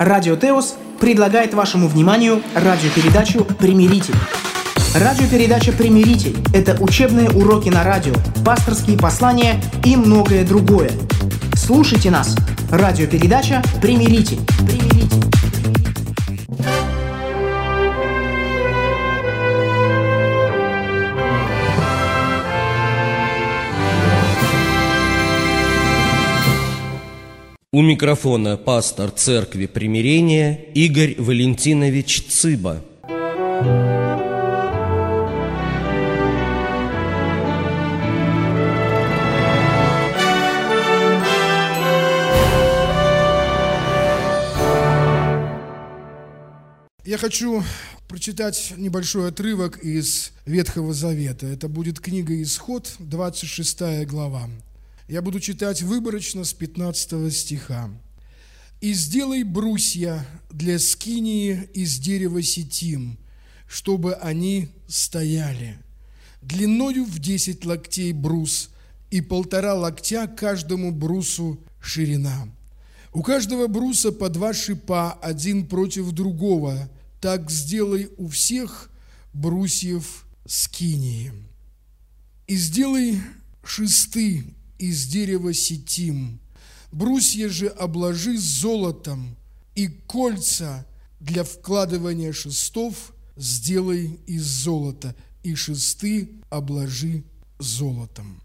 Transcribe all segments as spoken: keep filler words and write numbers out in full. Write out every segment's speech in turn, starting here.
Радио Теос предлагает вашему вниманию радиопередачу «Примиритель». Радиопередача «Примиритель» — это учебные уроки на радио, пасторские послания и многое другое. Слушайте нас. Радиопередача «Примиритель». Примиритель. У микрофона пастор Церкви Примирения Игорь Валентинович Цыба. Я хочу прочитать небольшой отрывок из Ветхого Завета. Это будет книга «Исход», двадцать шестая глава. Я буду читать выборочно с пятнадцатого стиха. «И сделай брусья для скинии из дерева ситим, чтобы они стояли. Длиною в десять локтей брус, и полтора локтя каждому брусу ширина. У каждого бруса по два шипа, один против другого. Так сделай у всех брусьев скинии. И сделай шесты из дерева ситим, брусья же обложи золотом, и кольца для вкладывания шестов сделай из золота, и шесты обложи золотом».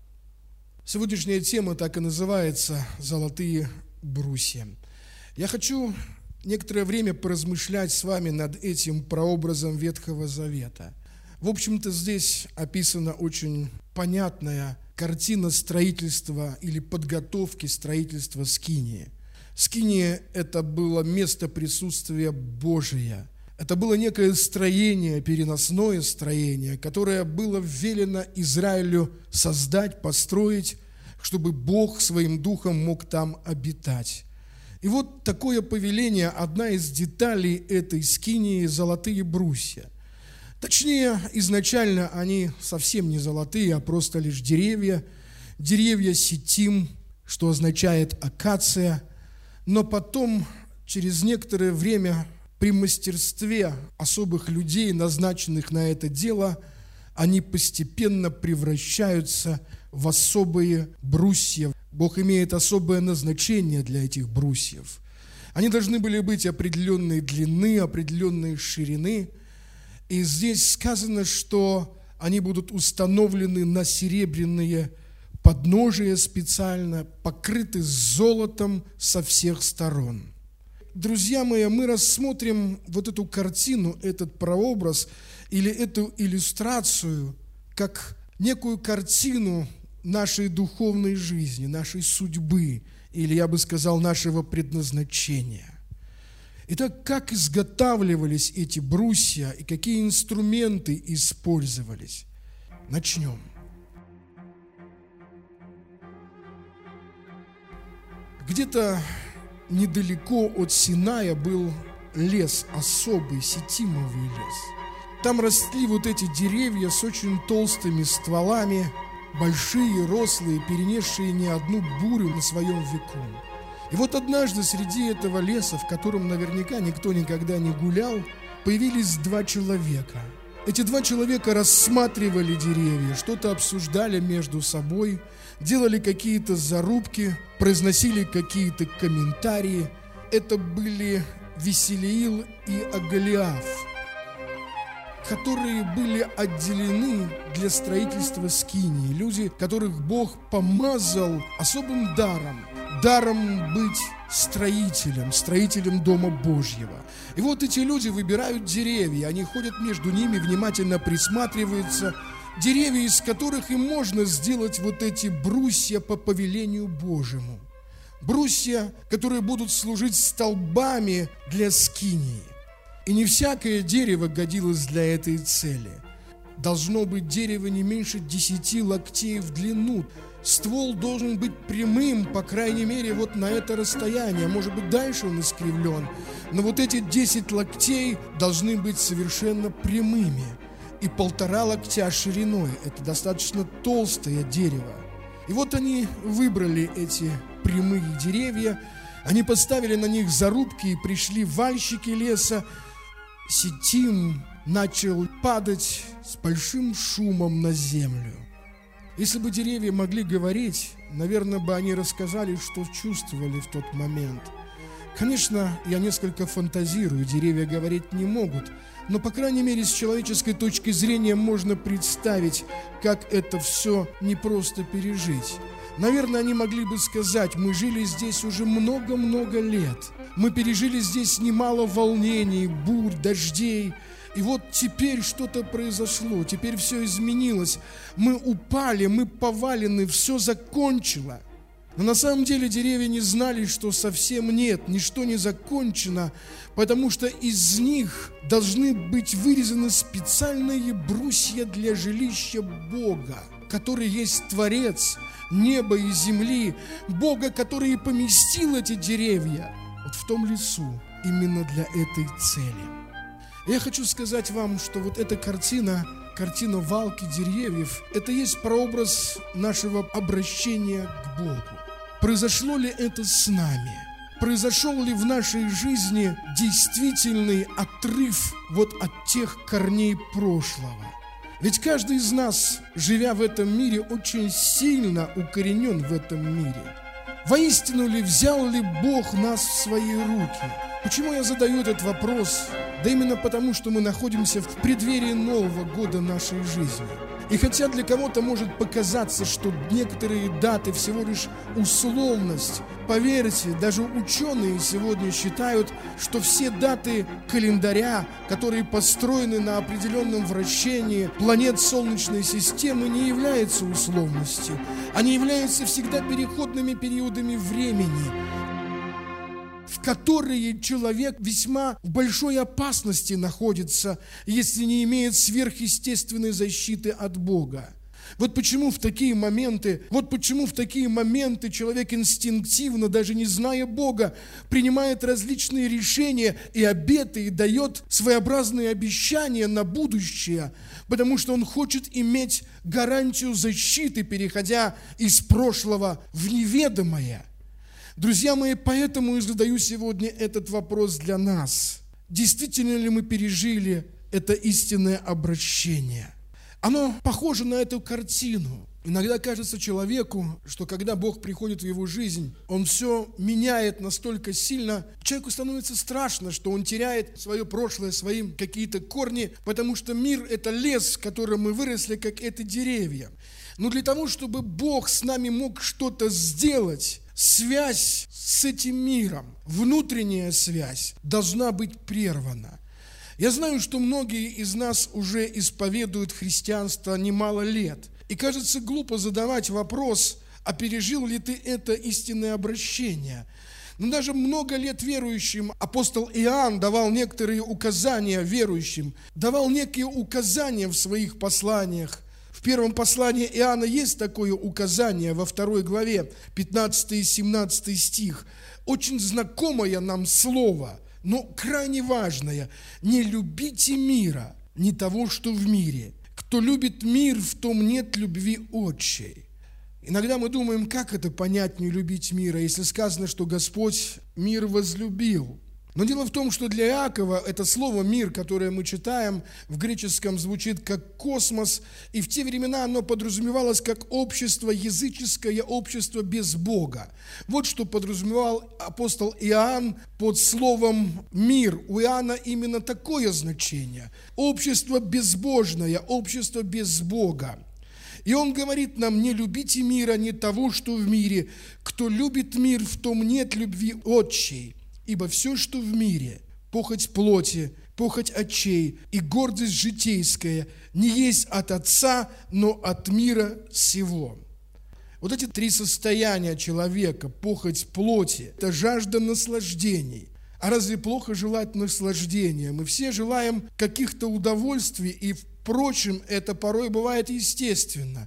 Сегодняшняя тема так и называется «Золотые брусья». Я хочу некоторое время поразмышлять с вами над этим прообразом Ветхого Завета. В общем-то, здесь описана очень понятная картина строительства или подготовки строительства скинии. Скиния – это было место присутствия Божия. Это было некое строение, переносное строение, которое было велено Израилю создать, построить, чтобы Бог своим духом мог там обитать. И вот такое повеление, одна из деталей этой скинии – золотые брусья. Точнее, изначально они совсем не золотые, а просто лишь деревья. Деревья ситим, что означает акация. Но потом, через некоторое время, при мастерстве особых людей, назначенных на это дело, они постепенно превращаются в особые брусья. Бог имеет особое назначение для этих брусьев. Они должны были быть определенной длины, определенной ширины. И здесь сказано, что они будут установлены на серебряные подножия специально, покрыты золотом со всех сторон. Друзья мои, мы рассмотрим вот эту картину, этот прообраз или эту иллюстрацию как некую картину нашей духовной жизни, нашей судьбы, или, я бы сказал, нашего предназначения. Итак, как изготавливались эти брусья и какие инструменты использовались? Начнем. Где-то недалеко от Синая был лес, особый, ситимовый лес. Там росли вот эти деревья с очень толстыми стволами, большие, рослые, перенесшие не одну бурю на своем веку. И вот однажды среди этого леса, в котором наверняка никто никогда не гулял, появились два человека. Эти два человека рассматривали деревья, что-то обсуждали между собой, делали какие-то зарубки, произносили какие-то комментарии. Это были Веселиил и Оголиаф, которые были отделены для строительства скинии. Люди, которых Бог помазал особым даром, даром быть строителем, строителем Дома Божьего. И вот эти люди выбирают деревья, они ходят между ними, внимательно присматриваются. Деревья, из которых им можно сделать вот эти брусья по повелению Божьему. Брусья, которые будут служить столбами для скинии. И не всякое дерево годилось для этой цели. Должно быть дерево не меньше десяти локтей в длину. Ствол должен быть прямым, по крайней мере, вот на это расстояние. Может быть, дальше он искривлен. Но вот эти десять локтей должны быть совершенно прямыми. И полтора локтя шириной. Это достаточно толстое дерево. И вот они выбрали эти прямые деревья. Они поставили на них зарубки, и пришли вальщики леса. Ситим начал падать с большим шумом на землю. Если бы деревья могли говорить, наверное, бы они рассказали, что чувствовали в тот момент. Конечно, я несколько фантазирую, деревья говорить не могут, но, по крайней мере, с человеческой точки зрения можно представить, как это все непросто пережить. Наверное, они могли бы сказать: мы жили здесь уже много-много лет, мы пережили здесь немало волнений, бурь, дождей, и вот теперь что-то произошло, теперь все изменилось, мы упали, мы повалены, все закончило. Но на самом деле деревья не знали, что совсем нет, ничто не закончено, потому что из них должны быть вырезаны специальные брусья для жилища Бога, который есть Творец неба и земли, Бога, который и поместил эти деревья вот в том лесу именно для этой цели. Я хочу сказать вам, что вот эта картина, картина валки деревьев, это есть прообраз нашего обращения к Богу. Произошло ли это с нами? Произошел ли в нашей жизни действительный отрыв вот от тех корней прошлого? Ведь каждый из нас, живя в этом мире, очень сильно укоренен в этом мире. Воистину ли взял ли Бог нас в свои руки? Почему я задаю этот вопрос? Да именно потому, что мы находимся в преддверии Нового года нашей жизни. И хотя для кого-то может показаться, что некоторые даты всего лишь условность, поверьте, даже ученые сегодня считают, что все даты календаря, которые построены на определенном вращении планет Солнечной системы, не являются условностью. Они являются всегда переходными периодами времени, в которые человек весьма в большой опасности находится, если не имеет сверхъестественной защиты от Бога. Вот почему в такие моменты, вот почему в такие моменты человек инстинктивно, даже не зная Бога, принимает различные решения и обеты, и дает своеобразные обещания на будущее, потому что он хочет иметь гарантию защиты, переходя из прошлого в неведомое. Друзья мои, поэтому и задаю сегодня этот вопрос для нас. Действительно ли мы пережили это истинное обращение? Оно похоже на эту картину. Иногда кажется человеку, что когда Бог приходит в его жизнь, Он все меняет настолько сильно, человеку становится страшно, что он теряет свое прошлое, свои какие-то корни, потому что мир – это лес, в котором мы выросли, как это деревья. Но для того, чтобы Бог с нами мог что-то сделать, связь с этим миром, внутренняя связь, должна быть прервана. Я знаю, что многие из нас уже исповедуют христианство немало лет. И кажется глупо задавать вопрос, а пережил ли ты это истинное обращение? Но даже много лет верующим апостол Иоанн давал некоторые указания верующим, давал некие указания в своих посланиях. В первом послании Иоанна есть такое указание во второй главе, пятнадцатый и семнадцатый стих. Очень знакомое нам слово, но крайне важное. «Не любите мира, не того, что в мире. Кто любит мир, в том нет любви отчей». Иногда мы думаем, как это понять, не любить мира, если сказано, что Господь мир возлюбил. Но дело в том, что для Иакова это слово «мир», которое мы читаем, в греческом звучит как «космос», и в те времена оно подразумевалось как общество, языческое общество без Бога. Вот что подразумевал апостол Иоанн под словом «мир». У Иоанна именно такое значение – общество безбожное, общество без Бога. И он говорит нам: не любите мира, не того, что в мире. Кто любит мир, в том нет любви отчей. Ибо все, что в мире, похоть плоти, похоть очей и гордость житейская, не есть от Отца, но от мира сего. Вот эти три состояния человека, похоть плоти, это жажда наслаждений. А разве плохо желать наслаждения? Мы все желаем каких-то удовольствий, и, впрочем, это порой бывает естественно.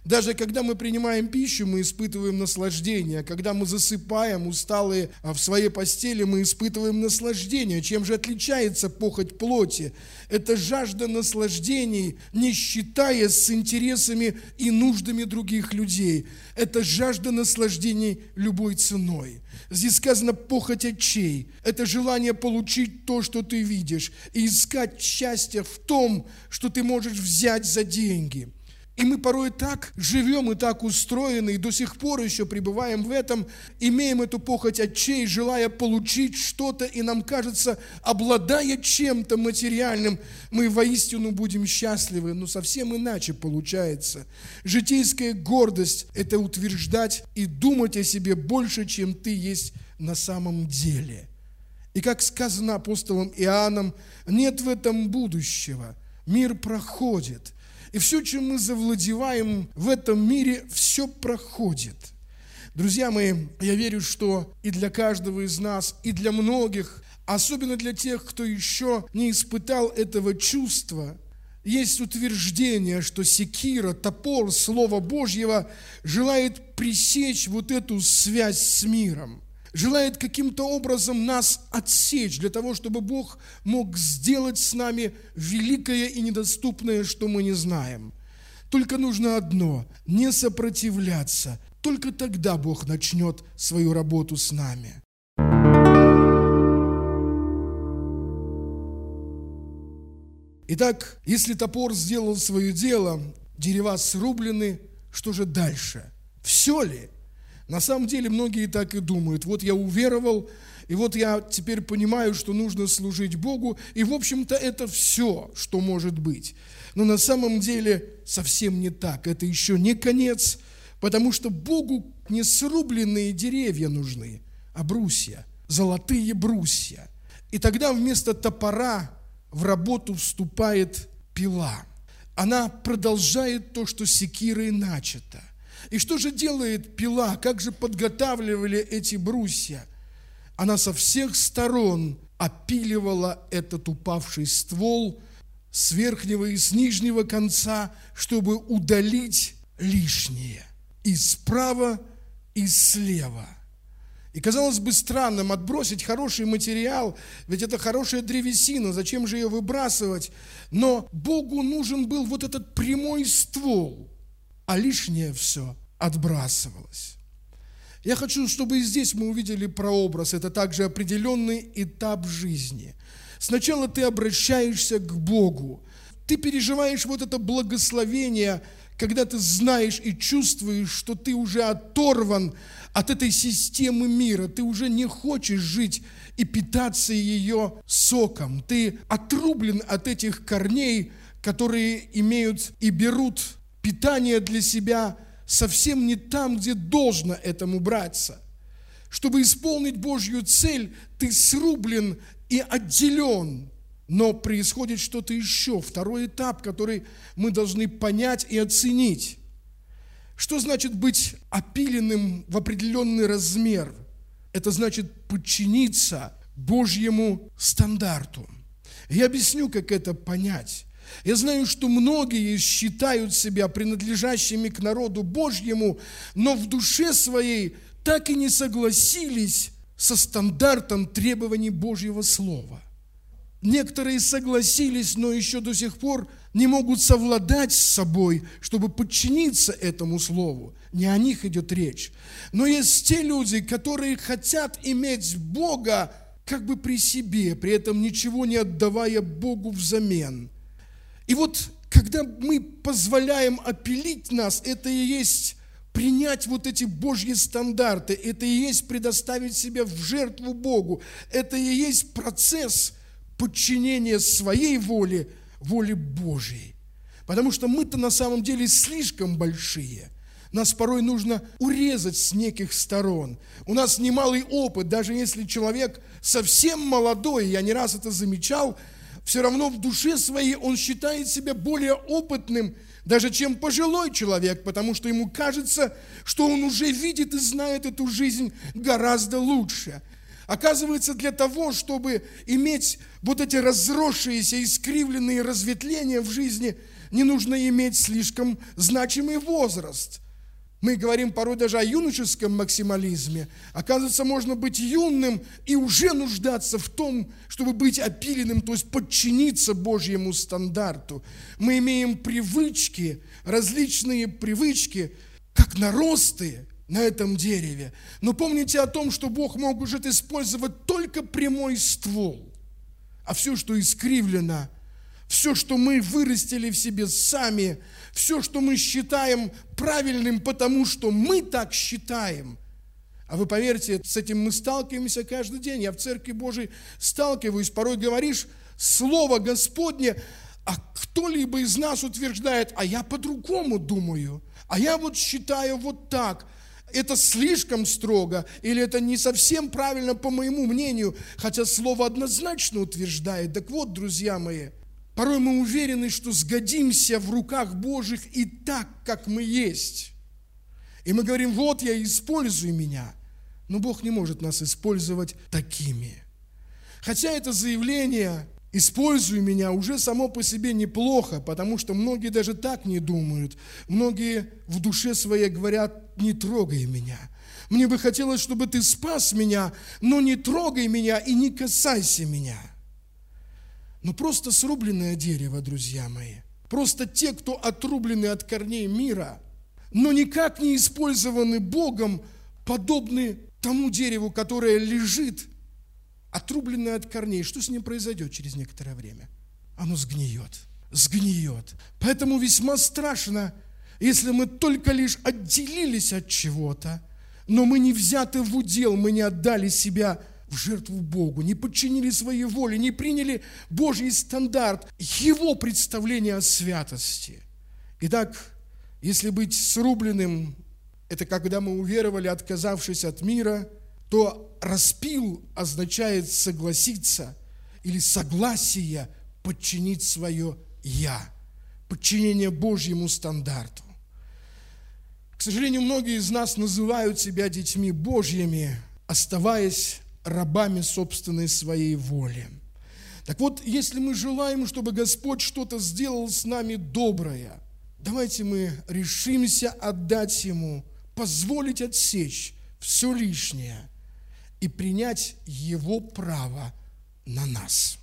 Даже когда мы принимаем пищу, мы испытываем наслаждение. Когда мы засыпаем, усталые в своей постели, мы испытываем наслаждение. Чем же отличается похоть плоти? Это жажда наслаждений, не считаясь с интересами и нуждами других людей. Это жажда наслаждений любой ценой. Здесь сказано «похоть очей». Это желание получить то, что ты видишь, и искать счастье в том, что ты можешь взять за деньги. И мы порой так живем и так устроены, и до сих пор еще пребываем в этом, имеем эту похоть очей, желая получить что-то, и нам кажется, обладая чем-то материальным, мы воистину будем счастливы, но совсем иначе получается. Житейская гордость – это утверждать и думать о себе больше, чем ты есть на самом деле. И как сказано апостолом Иоанном, нет в этом будущего, мир проходит. И все, чем мы завладеваем в этом мире, все проходит. Друзья мои, я верю, что и для каждого из нас, и для многих, особенно для тех, кто еще не испытал этого чувства, есть утверждение, что секира, топор Слова Божьего желает пресечь вот эту связь с миром. Желает каким-то образом нас отсечь, для того, чтобы Бог мог сделать с нами великое и недоступное, что мы не знаем. Только нужно одно – не сопротивляться. Только тогда Бог начнет свою работу с нами. Итак, если топор сделал свое дело, дерева срублены, что же дальше? Все ли? На самом деле многие так и думают. Вот я уверовал, и вот я теперь понимаю, что нужно служить Богу, и, в общем-то, это все, что может быть. Но на самом деле совсем не так. Это еще не конец, потому что Богу не срубленные деревья нужны, а брусья, золотые брусья. И тогда вместо топора в работу вступает пила. Она продолжает то, что секирой начато. И что же делает пила? Как же подготавливали эти брусья? Она со всех сторон опиливала этот упавший ствол с верхнего и с нижнего конца, чтобы удалить лишнее. И справа, и слева. И казалось бы странным отбросить хороший материал, ведь это хорошая древесина, зачем же ее выбрасывать? Но Богу нужен был вот этот прямой ствол, а лишнее все отбрасывалось. Я хочу, чтобы и здесь мы увидели прообраз. Это также определенный этап жизни. Сначала ты обращаешься к Богу. Ты переживаешь вот это благословение, когда ты знаешь и чувствуешь, что ты уже оторван от этой системы мира. Ты уже не хочешь жить и питаться ее соком. Ты отрублен от этих корней, которые имеют и берут питание для себя совсем не там, где должно этому браться. Чтобы исполнить Божью цель, ты срублен и отделен. Но происходит что-то еще, второй этап, который мы должны понять и оценить. Что значит быть опиленным в определенный размер? Это значит подчиниться Божьему стандарту. Я объясню, как это понять. Я знаю, что многие считают себя принадлежащими к народу Божьему, но в душе своей так и не согласились со стандартом требований Божьего Слова. Некоторые согласились, но еще до сих пор не могут совладать с собой, чтобы подчиниться этому Слову. Не о них идет речь. Но есть те люди, которые хотят иметь Бога как бы при себе, при этом ничего не отдавая Богу взамен. И вот, когда мы позволяем опилить нас, это и есть принять вот эти Божьи стандарты, это и есть предоставить себя в жертву Богу, это и есть процесс подчинения своей воле, воле Божьей. Потому что мы-то на самом деле слишком большие. Нас порой нужно урезать с неких сторон. У нас немалый опыт, даже если человек совсем молодой, я не раз это замечал, все равно в душе своей он считает себя более опытным, даже чем пожилой человек, потому что ему кажется, что он уже видит и знает эту жизнь гораздо лучше. Оказывается, для того, чтобы иметь вот эти разросшиеся, искривленные разветвления в жизни, не нужно иметь слишком значимый возраст. Мы говорим порой даже о юношеском максимализме. Оказывается, можно быть юным и уже нуждаться в том, чтобы быть опиленным, то есть подчиниться Божьему стандарту. Мы имеем привычки, различные привычки, как наросты на этом дереве. Но помните о том, что Бог может использовать только прямой ствол. А все, что искривлено, все, что мы вырастили в себе сами, все, что мы считаем правильным, потому что мы так считаем. А вы поверьте, с этим мы сталкиваемся каждый день. Я в Церкви Божией сталкиваюсь, порой говоришь Слово Господне, а кто-либо из нас утверждает, а я по-другому думаю, а я вот считаю вот так. Это слишком строго, или это не совсем правильно, по моему мнению, хотя Слово однозначно утверждает. Так вот, друзья мои, порой мы уверены, что сгодимся в руках Божьих и так, как мы есть. И мы говорим, вот я, используй меня. Но Бог не может нас использовать такими. Хотя это заявление «используй меня» уже само по себе неплохо, потому что многие даже так не думают. Многие в душе своей говорят, не трогай меня. Мне бы хотелось, чтобы ты спас меня, но не трогай меня и не касайся меня. Но просто срубленное дерево, друзья мои, просто те, кто отрублены от корней мира, но никак не использованы Богом, подобны тому дереву, которое лежит, отрубленное от корней. Что с ним произойдет через некоторое время? Оно сгниет, сгниет. Поэтому весьма страшно, если мы только лишь отделились от чего-то, но мы не взяты в удел, мы не отдали себя в жертву Богу, не подчинили своей воле, не приняли Божий стандарт, Его представление о святости. Итак, если быть срубленным, это когда мы уверовали, отказавшись от мира, то распил означает согласиться или согласие подчинить свое «я», подчинение Божьему стандарту. К сожалению, многие из нас называют себя детьми Божьими, оставаясь рабами собственной своей воли. Так вот, если мы желаем, чтобы Господь что-то сделал с нами доброе, давайте мы решимся отдать Ему, позволить отсечь все лишнее и принять Его право на нас.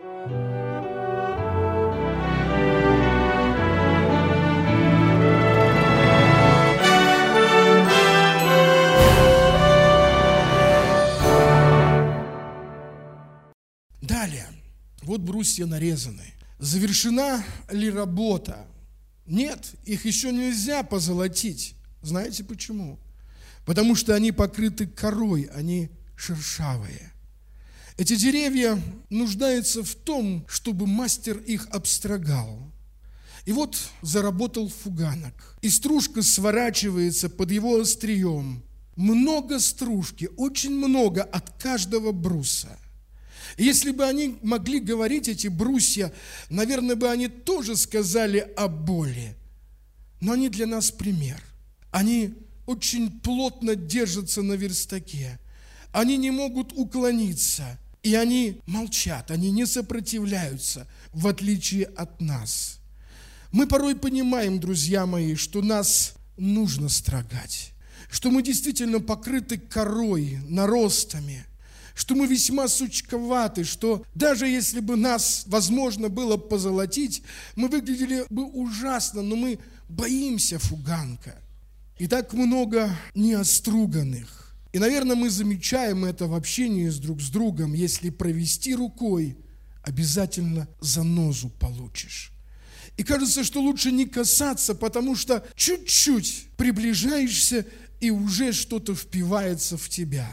Далее, вот брусья нарезаны. Завершена ли работа? Нет, их еще нельзя позолотить. Знаете почему? Потому что они покрыты корой, они шершавые. Эти деревья нуждаются в том, чтобы мастер их обстрогал. И вот заработал фуганок, и стружка сворачивается под его острием. Много стружки, очень много от каждого бруса. И если бы они могли говорить, эти брусья, наверное, бы они тоже сказали о боли. Но они для нас пример. Они очень плотно держатся на верстаке. Они не могут уклониться. И они молчат, они не сопротивляются, в отличие от нас. Мы порой понимаем, друзья мои, что нас нужно строгать. Что мы действительно покрыты корой, наростами. Что мы весьма сучковаты, что даже если бы нас возможно было позолотить, мы выглядели бы ужасно, но мы боимся фуганка. И так много неоструганных. И, наверное, мы замечаем это в общении с друг с другом. Если провести рукой, обязательно занозу получишь. И кажется, что лучше не касаться, потому что чуть-чуть приближаешься, и уже что-то впивается в тебя.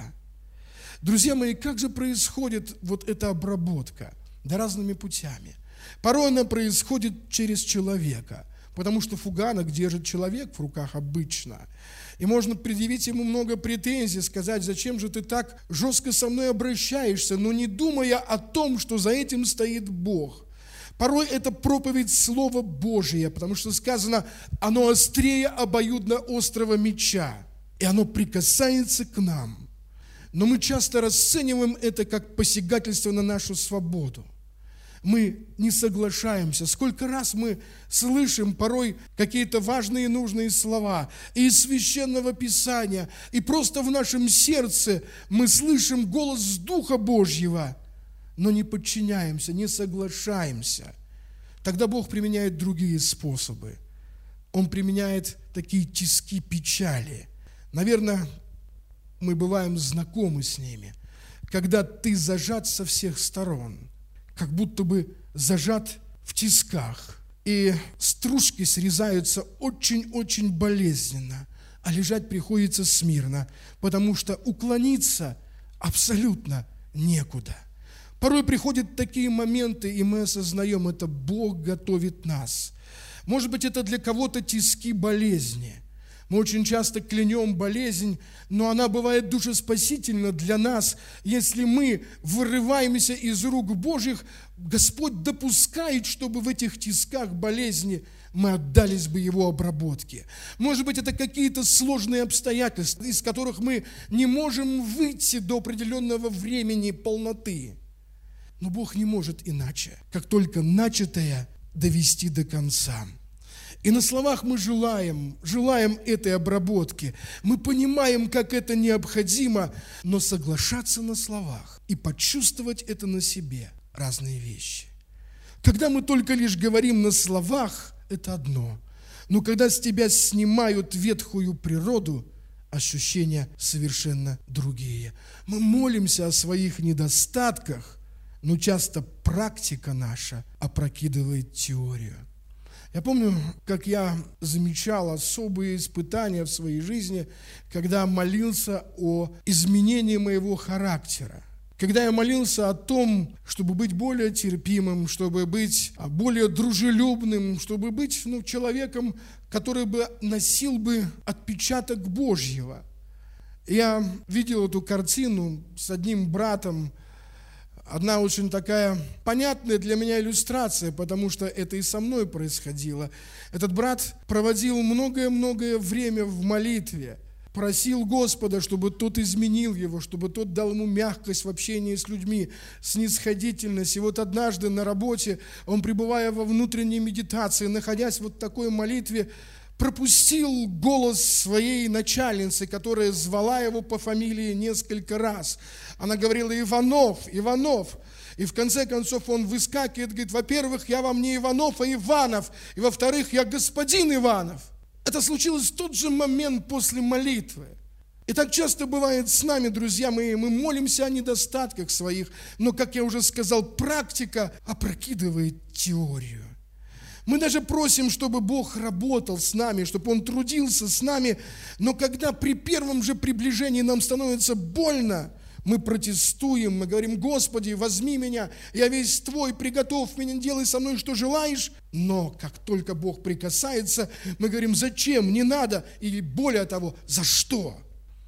Друзья мои, как же происходит вот эта обработка? Да разными путями. Порой она происходит через человека, потому что фуганок держит человек в руках обычно. И можно предъявить ему много претензий, сказать, зачем же ты так жестко со мной обращаешься, но не думая о том, что за этим стоит Бог. Порой это проповедь Слова Божия, потому что сказано, оно острее обоюдно острого меча, и оно прикасается к нам. Но мы часто расцениваем это как посягательство на нашу свободу. Мы не соглашаемся. Сколько раз мы слышим порой какие-то важные и нужные слова и из Священного Писания, и просто в нашем сердце мы слышим голос Духа Божьего, но не подчиняемся, не соглашаемся. Тогда Бог применяет другие способы. Он применяет такие тиски печали. Наверное, мы бываем знакомы с ними, когда ты зажат со всех сторон, как будто бы зажат в тисках, и стружки срезаются очень-очень болезненно, а лежать приходится смирно, потому что уклониться абсолютно некуда. Порой приходят такие моменты, и мы осознаем, это Бог готовит нас. Может быть, это для кого-то тиски болезни. Мы очень часто клянем болезнь, но она бывает душеспасительна для нас. Если мы вырываемся из рук Божьих, Господь допускает, чтобы в этих тисках болезни мы отдались бы Его обработке. Может быть, это какие-то сложные обстоятельства, из которых мы не можем выйти до определенного времени полноты. Но Бог не может иначе, как только начатое довести до конца. И на словах мы желаем, желаем этой обработки. Мы понимаем, как это необходимо, но соглашаться на словах и почувствовать это на себе – разные вещи. Когда мы только лишь говорим на словах – это одно. Но когда с тебя снимают ветхую природу, ощущения совершенно другие. Мы молимся о своих недостатках, но часто практика наша опрокидывает теорию. Я помню, как я замечал особые испытания в своей жизни, когда молился о изменении моего характера. Когда я молился о том, чтобы быть более терпимым, чтобы быть более дружелюбным, чтобы быть ну, человеком, который бы носил бы отпечаток Божьего. Я видел эту картину с одним братом. Одна очень такая понятная для меня иллюстрация, потому что это и со мной происходило. Этот брат проводил многое-многое время в молитве, просил Господа, чтобы тот изменил его, чтобы тот дал ему мягкость в общении с людьми, снисходительность. И вот однажды на работе он, пребывая во внутренней медитации, находясь вот в такой молитве, пропустил голос своей начальницы, которая звала его по фамилии несколько раз. Она говорила: Иванов, Иванов. И в конце концов он выскакивает, говорит: во-первых, я вам не Иванов, а Иванов. И во-вторых, я господин Иванов. Это случилось в тот же момент после молитвы. И так часто бывает с нами, друзья мои, мы молимся о недостатках своих, но, как я уже сказал, практика опрокидывает теорию. Мы даже просим, чтобы Бог работал с нами, чтобы Он трудился с нами, но когда при первом же приближении нам становится больно, мы протестуем, мы говорим: Господи, возьми меня, я весь Твой, приготовь меня, делай со мной, что желаешь. Но как только Бог прикасается, мы говорим: зачем, не надо, или более того, за что?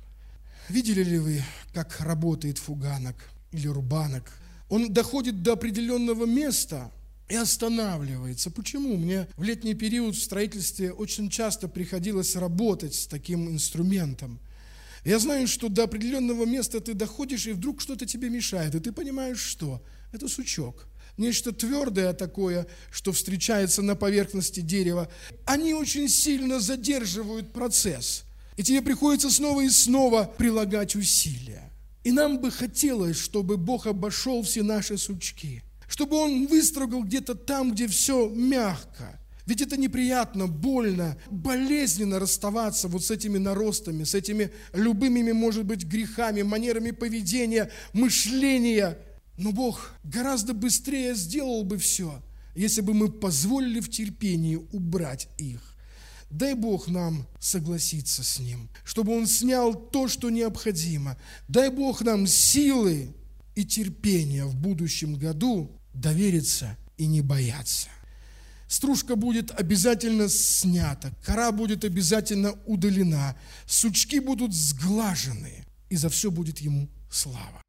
Видели ли вы, как работает фуганок или рубанок? Он доходит до определенного места и останавливается. Почему? Мне в летний период в строительстве очень часто приходилось работать с таким инструментом. Я знаю, что до определенного места ты доходишь, и вдруг что-то тебе мешает, и ты понимаешь, что это сучок. Нечто твердое такое, что встречается на поверхности дерева. Они очень сильно задерживают процесс, и тебе приходится снова и снова прилагать усилия. И нам бы хотелось, чтобы Бог обошел все наши сучки, чтобы Он выстрогал где-то там, где все мягко. Ведь это неприятно, больно, болезненно расставаться вот с этими наростами, с этими любыми, может быть, грехами, манерами поведения, мышления. Но Бог гораздо быстрее сделал бы все, если бы мы позволили в терпении убрать их. Дай Бог нам согласиться с Ним, чтобы Он снял то, что необходимо. Дай Бог нам силы и терпения в будущем году довериться и не бояться. Стружка будет обязательно снята, кора будет обязательно удалена, сучки будут сглажены, и за все будет Ему слава.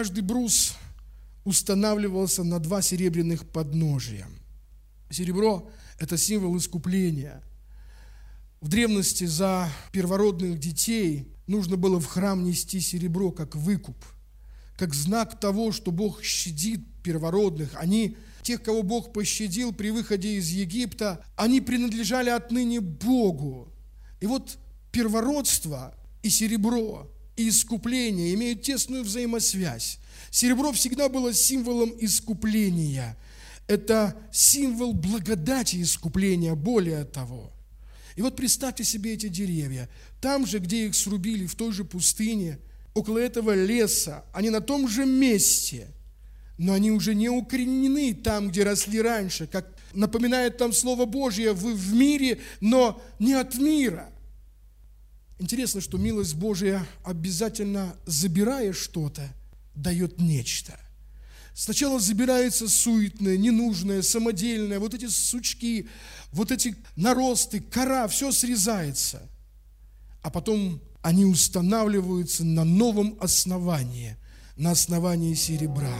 каждый брус устанавливался на два серебряных подножия. Серебро – это символ искупления. В древности за первородных детей нужно было в храм нести серебро как выкуп, как знак того, что Бог щадит первородных. Они, тех, кого Бог пощадил при выходе из Египта, они принадлежали отныне Богу. И вот первородство и серебро, и искупление имеют тесную взаимосвязь. Серебро всегда было символом искупления. Это символ благодати искупления, более того. И вот представьте себе эти деревья. Там же, где их срубили, в той же пустыне, около этого леса, они на том же месте, но они уже не укоренены там, где росли раньше, как напоминает там Слово Божье, вы в мире, но не от мира. Интересно, что милость Божия, обязательно забирая что-то, дает нечто. Сначала забирается суетное, ненужное, самодельное, вот эти сучки, вот эти наросты, кора, все срезается. А потом они устанавливаются на новом основании, на основании серебра.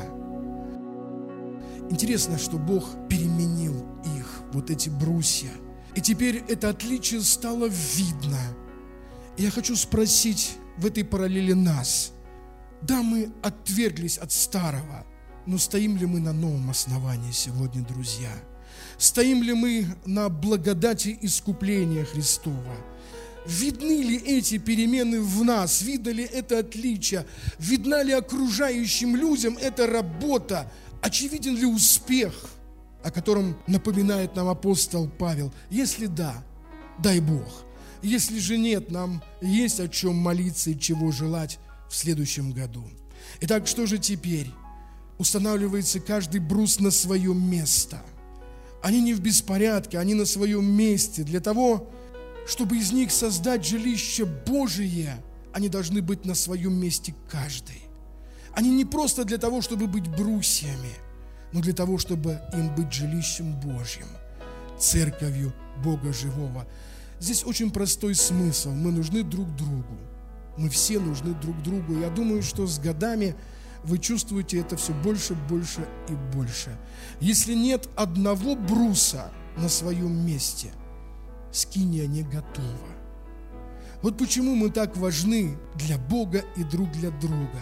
Интересно, что Бог переменил их, вот эти брусья. И теперь это отличие стало видно. И я хочу спросить в этой параллели нас. Да, мы отверглись от старого, но стоим ли мы на новом основании сегодня, друзья? Стоим ли мы на благодати искупления Христова? Видны ли эти перемены в нас? Видно ли это отличие? Видна ли окружающим людям эта работа? Очевиден ли успех, о котором напоминает нам апостол Павел? Если да, дай Бог. Если же нет, нам есть о чем молиться и чего желать в следующем году. Итак, что же теперь? Устанавливается каждый брус на свое место. Они не в беспорядке, они на своем месте. Для того, чтобы из них создать жилище Божие, они должны быть на своем месте каждый. Они не просто для того, чтобы быть брусьями, но для того, чтобы им быть жилищем Божьим, церковью Бога живого. Здесь очень простой смысл. Мы нужны друг другу. Мы все нужны друг другу. Я думаю, что с годами вы чувствуете это все больше, больше и больше. Если нет одного бруса на своем месте, скиния не готова. Вот почему мы так важны для Бога и друг для друга.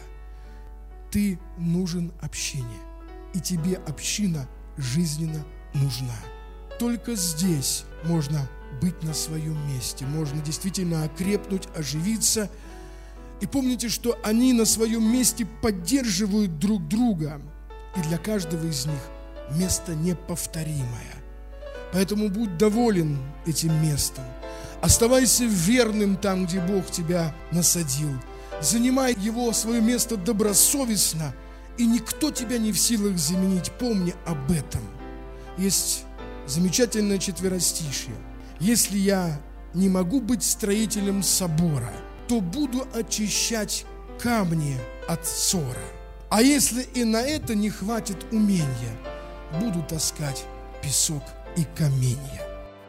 Ты нужен общине, и тебе община жизненно нужна. Только здесь можно быть на своем месте, можно действительно окрепнуть, оживиться. И помните, что они на своем месте поддерживают друг друга, и для каждого из них место неповторимое. Поэтому будь доволен этим местом. Оставайся верным там, где Бог тебя насадил. Занимай его, свое место добросовестно, и никто тебя не в силах заменить. Помни об этом. Есть замечательное четверостишье. Если я не могу быть строителем собора, то буду очищать камни от ссора. А если и на это не хватит умения, буду таскать песок и каменья.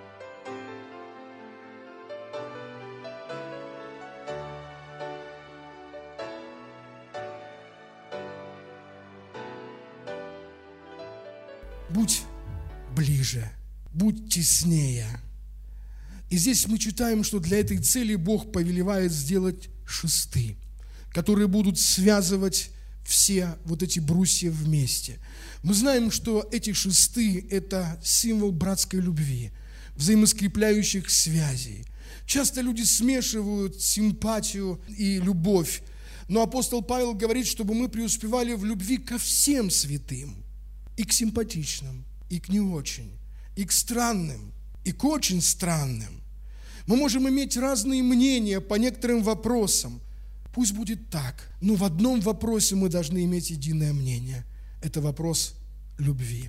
Будь ближе, будь теснее. И здесь мы читаем, что для этой цели Бог повелевает сделать шесты, которые будут связывать все вот эти брусья вместе. Мы знаем, что эти шесты – это символ братской любви, взаимоскрепляющих связей. Часто люди смешивают симпатию и любовь, но апостол Павел говорит, чтобы мы преуспевали в любви ко всем святым, и к симпатичным, и к не очень, и к странным, и к очень странным. Мы можем иметь разные мнения по некоторым вопросам. Пусть будет так, но в одном вопросе мы должны иметь единое мнение. Это вопрос любви.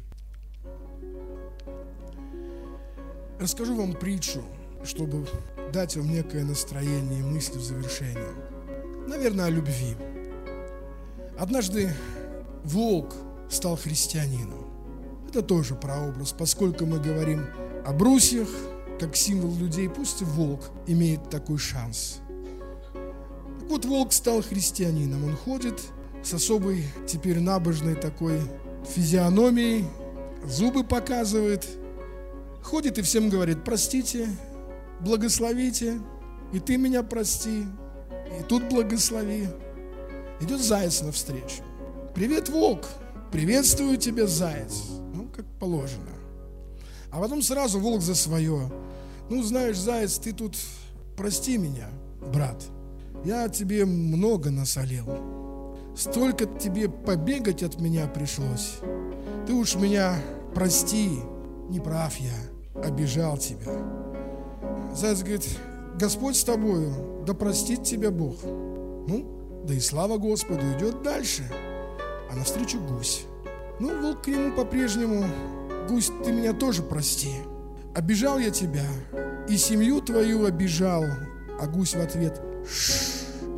Расскажу вам притчу, чтобы дать вам некое настроение и мысли в завершение. Наверное, о любви. Однажды волк стал христианином. Это тоже прообраз, поскольку мы говорим о брусьях, как символ людей, пусть и волк имеет такой шанс. Так вот, волк стал христианином. Он ходит с особой теперь набожной такой физиономией, зубы показывает, ходит и всем говорит: простите, благословите, и ты меня прости, и тут благослови. Идет заяц навстречу. Привет, волк, приветствую тебя, заяц. Ну, как положено. А потом сразу волк за свое. Ну, знаешь, заяц, ты тут прости меня, брат. Я тебе много насолил. Столько тебе побегать от меня пришлось. Ты уж меня прости, не прав я, обижал тебя. Заяц говорит: Господь с тобою, да простит тебя Бог. Ну, да и слава Господу, идет дальше. А навстречу гусь. Ну, волк к нему по-прежнему: гусь, ты меня тоже прости. Обижал я тебя, и семью твою обижал. А гусь в ответ: ш.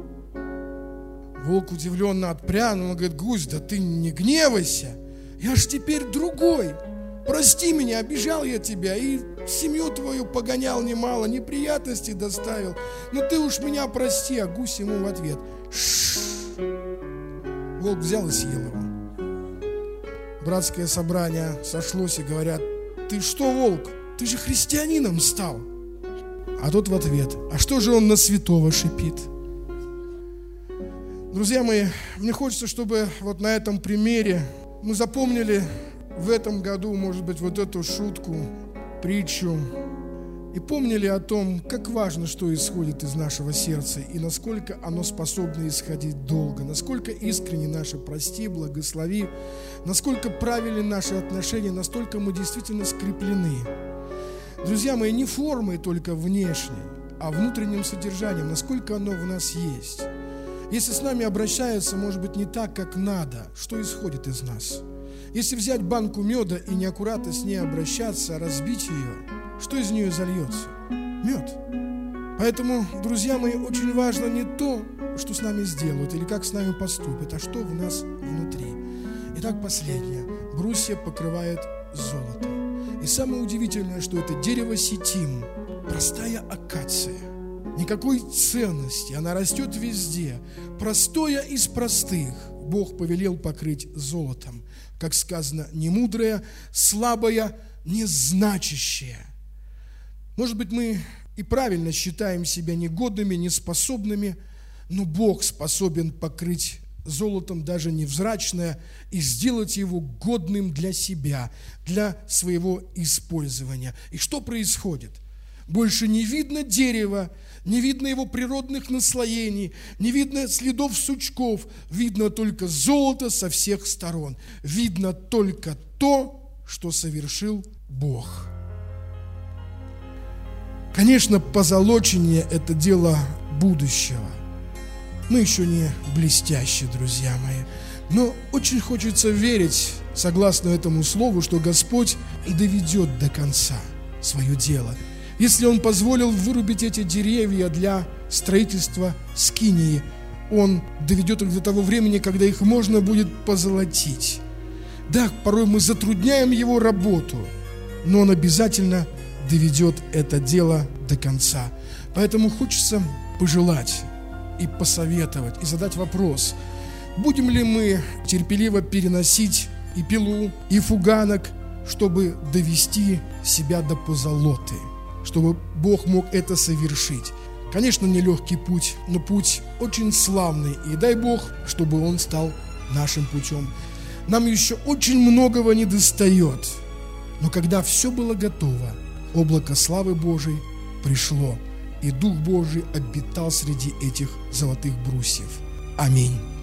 Волк удивленно отпрянул, он говорит: гусь, да ты не гневайся, я ж теперь другой. Прости меня, обижал я тебя, и семью твою погонял немало, неприятностей доставил. Но ты уж меня прости. А гусь ему в ответ: ш. Волк взял и съел его. Братское собрание сошлось и говорят: ты что, волк, ты же христианином стал. А тот в ответ: а что же он на святого шипит? Друзья мои, мне хочется, чтобы вот на этом примере мы запомнили в этом году, может быть, вот эту шутку, притчу, и помнили о том, как важно, что исходит из нашего сердца, и насколько оно способно исходить долго, насколько искренне наше «прости», «благослови», насколько правильны наши отношения, настолько мы действительно скреплены. Друзья мои, не формой только внешней, а внутренним содержанием, насколько оно в нас есть. Если с нами обращаются, может быть, не так, как надо, что исходит из нас? Если взять банку меда и неаккуратно с ней обращаться, разбить ее, что из нее зальется? Мед. Поэтому, друзья мои, очень важно не то, что с нами сделают или как с нами поступят, а что в нас внутри. Итак, последнее. Брусья покрывает золотом. И самое удивительное, что это дерево ситим, простая акация. Никакой ценности, она растет везде. Простое из простых Бог повелел покрыть золотом. Как сказано, не мудрое, слабое, незначащее. Может быть, мы и правильно считаем себя негодными, неспособными, но Бог способен покрыть золотом даже невзрачное и сделать его годным для себя, для своего использования. И что происходит? Больше не видно дерева, не видно его природных наслоений, не видно следов сучков, видно только золото со всех сторон. Видно только то, что совершил Бог. Конечно, позолочение – это дело будущего. Мы еще не блестящие, друзья мои, но очень хочется верить, согласно этому слову, что Господь доведет до конца свое дело. Если Он позволил вырубить эти деревья для строительства скинии, Он доведет их до того времени, когда их можно будет позолотить. Да, порой мы затрудняем Его работу, но Он обязательно доведет это дело до конца. Поэтому хочется пожелать и посоветовать, и задать вопрос: будем ли мы терпеливо переносить и пилу, и фуганок, чтобы довести себя до позолоты, чтобы Бог мог это совершить. Конечно, нелегкий путь, но путь очень славный, и дай Бог, чтобы он стал нашим путем. Нам еще очень многого недостает, но когда все было готово, облако славы Божией пришло, и Дух Божий обитал среди этих золотых брусьев. Аминь.